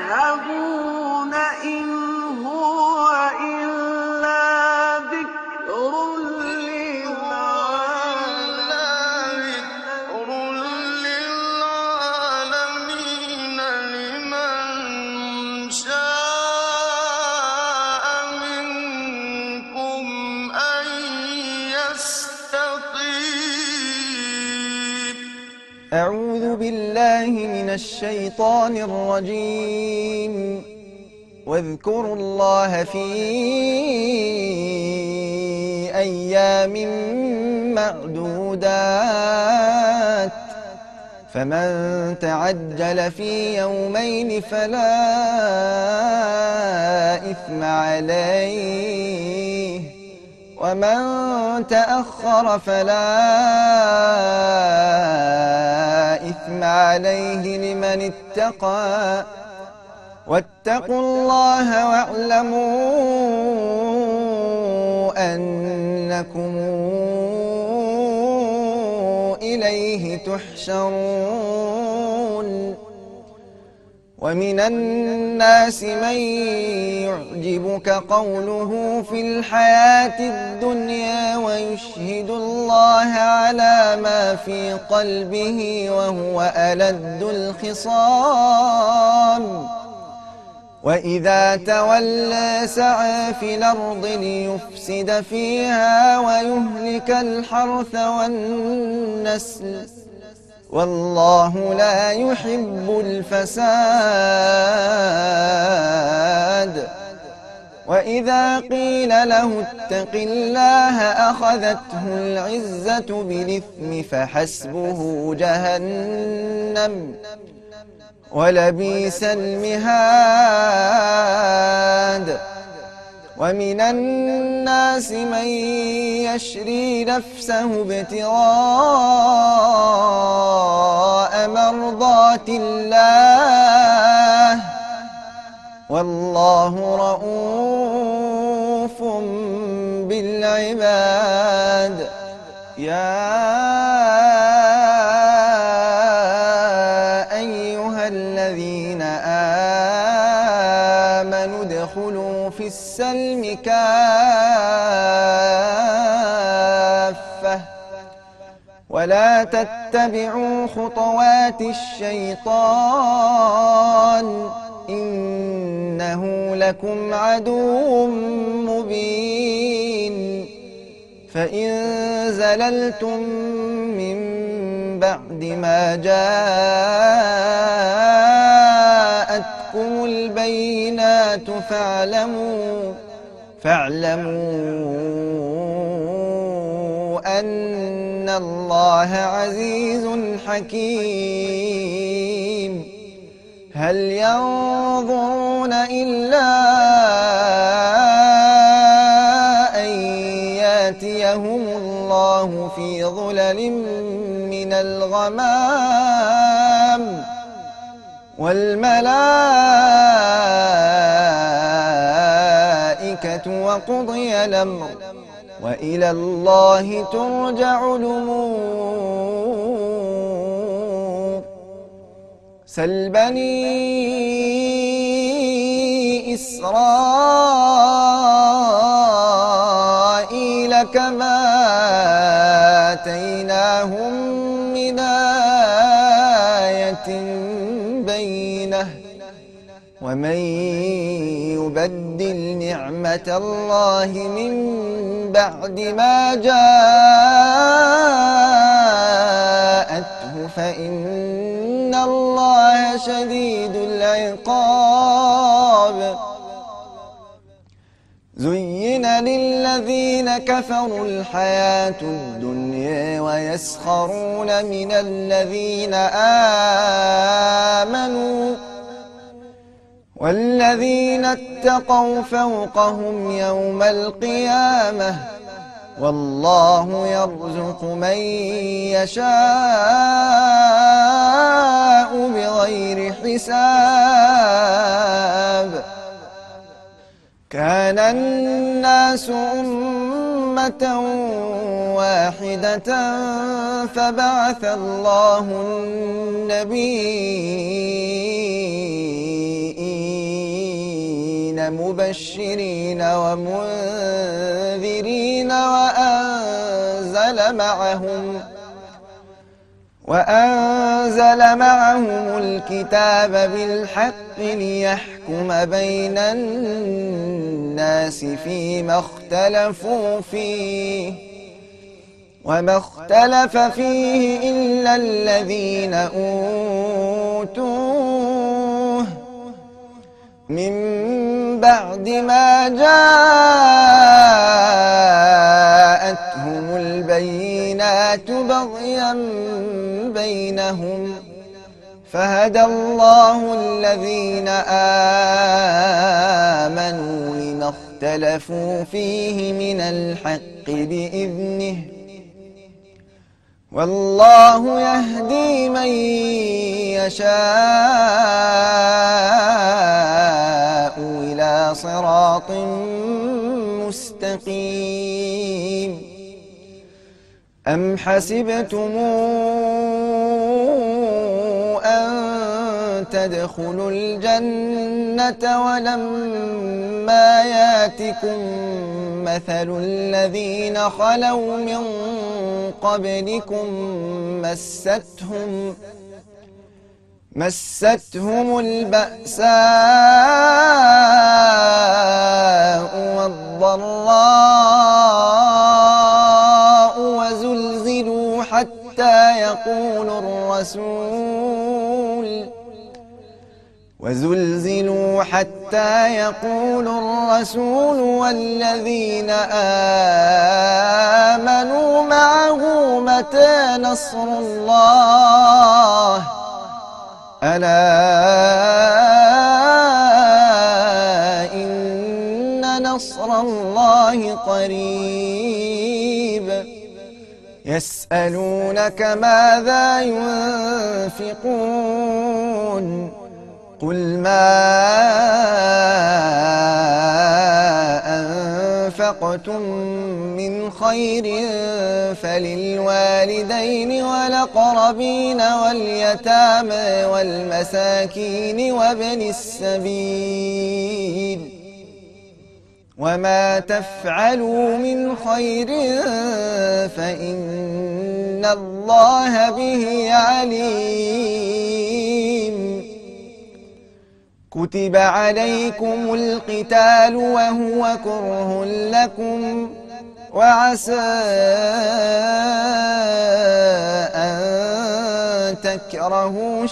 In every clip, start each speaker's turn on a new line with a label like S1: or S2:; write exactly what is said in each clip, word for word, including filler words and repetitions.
S1: تَذْهَبُونَ إِنْ هُوَ إِلَّا ذِكْرٌ لِّلْعَالَمِينَ لِمَن شَاءَ مِنكُمْ أَن يَسْتَقِيمَ.
S2: أعوذ بالله من الشيطان الرجيم. واذكروا الله في أيام معدودات فمن تعجل في يومين فلا إثم عليه ومن تأخر فلا إثم عليه لمن اتقى واتقوا الله واعلموا أنكم إليه تحشرون. ومن الناس من يعجبك قوله في الحياة الدنيا ويشهد الله على ما في قلبه وهو ألد الخصام وإذا تولى سعى في الأرض ليفسد فيها ويهلك الحرث والنسل والله لا يحب الفساد. وإذا قيل له اتق الله أخذته العزة بالإثم فحسبه جهنم ولبئس المهاد. ومن الناس من يشري نفسه ابتغاء مرضات الله والله رؤوف بالعباد. يا أيها الذين آمنوا ادخلوا في السلم كافة ولا تتبعوا خطوات الشيطان إنه لكم عدو مبين. فإن زللتم من بعد ما جاءتكم البينات فاعلموا فاعلموا أن الله عزيز حكيم. هل ينظرون إلا أن يأتيهم الله في ظلل من الغمام والملائكة وقضي الأمر وإلى الله ترجع الأمور. سل بني إسرائيل كما آتيناهم من آية بينة ومن يبدل نعمة الله من بعد ما جاءته فإن الله شديد العقاب. زين للذين كفروا الحياة الدنيا ويسخرون من الذين آمنوا والذين اتقوا فوقهم يوم القيامة والله يرزق من يشاء بغير حساب. كان الناس أمة واحدة فبعث الله النبيين المرسلين مبشرين ومنذرين وأنزل معهم وأنزل معهم الكتاب بالحق ليحكم بين الناس فيما اختلفوا فيه وما اختلف فيه إلا الذين أوتوه من بعد ما جاءتهم البينات بغيا بينهم فهدى الله الذين آمنوا لما اختلفوا فيه من الحق بإذنه والله يهدي من يشاء إلى صراط مستقيم أم حسبتم أن تدخلوا الجنة ولما ياتكم مثل الذين خلوا من قبلكم مستهم مستهم البأساء والضراء وزلزلوا حتى يقول الرسول وزلزلوا حتى يقول الرسول والذين آمنوا معه متى نصر الله ألا إن نصر الله قريب يسألونك ماذا ينفقون قل ما أنفقتم من خير فللوالدين والأقربين واليتامى والمساكين وابن السبيل وما تفعلوا من خير فإن الله به عليم كتب عليكم القتال وهو كره لكم وعسى أن تكرهوا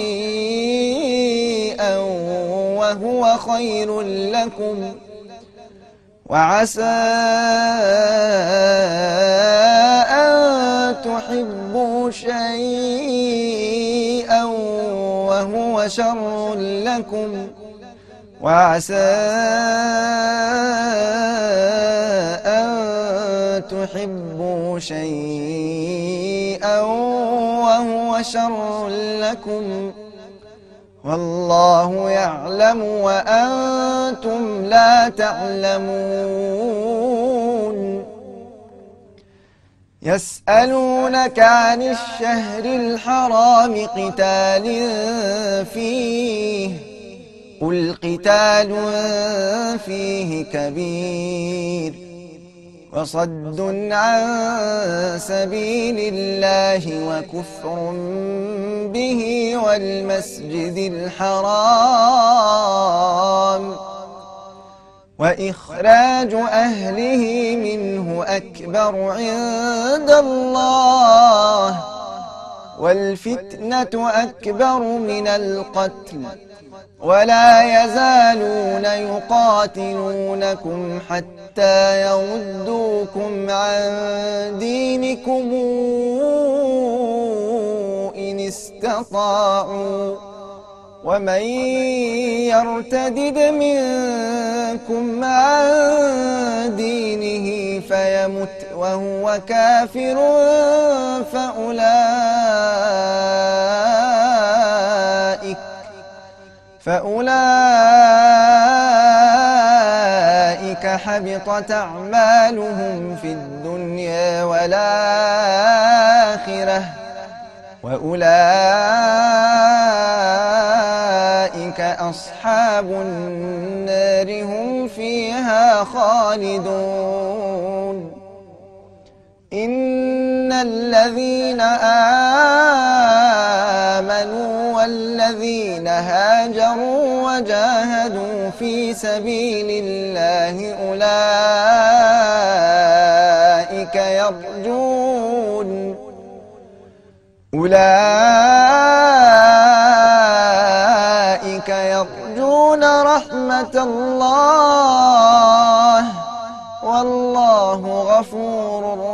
S2: شيئا وهو خير لكم وعسى أن تحبوا شيئا وهو شر لكم وعسى أن تحبوا شيئا وهو شر لكم والله يعلم وأنتم لا تعلمون يسألونك عن الشهر الحرام قتال فيه قل قتال فيه كبير وصد عن سبيل الله وكفر به والمسجد الحرام وإخراج أهله منه أكبر عند الله والفتنة أكبر من القتل ولا يزالون يقاتلونكم حتى يردوكم عن دينكم إن استطاعوا ومن يرتدد منكم عن دينه فيمت وهو كافر فأولئك فأولئك حبطت أعمالهم في الدنيا والآخرة وأولئك أولئك أصحاب النار هم فيها خالدون إن الذين آمنوا والذين هاجروا وجاهدوا في سبيل الله أولئك يرجون أولئك يرجون رحمة الله والله غفور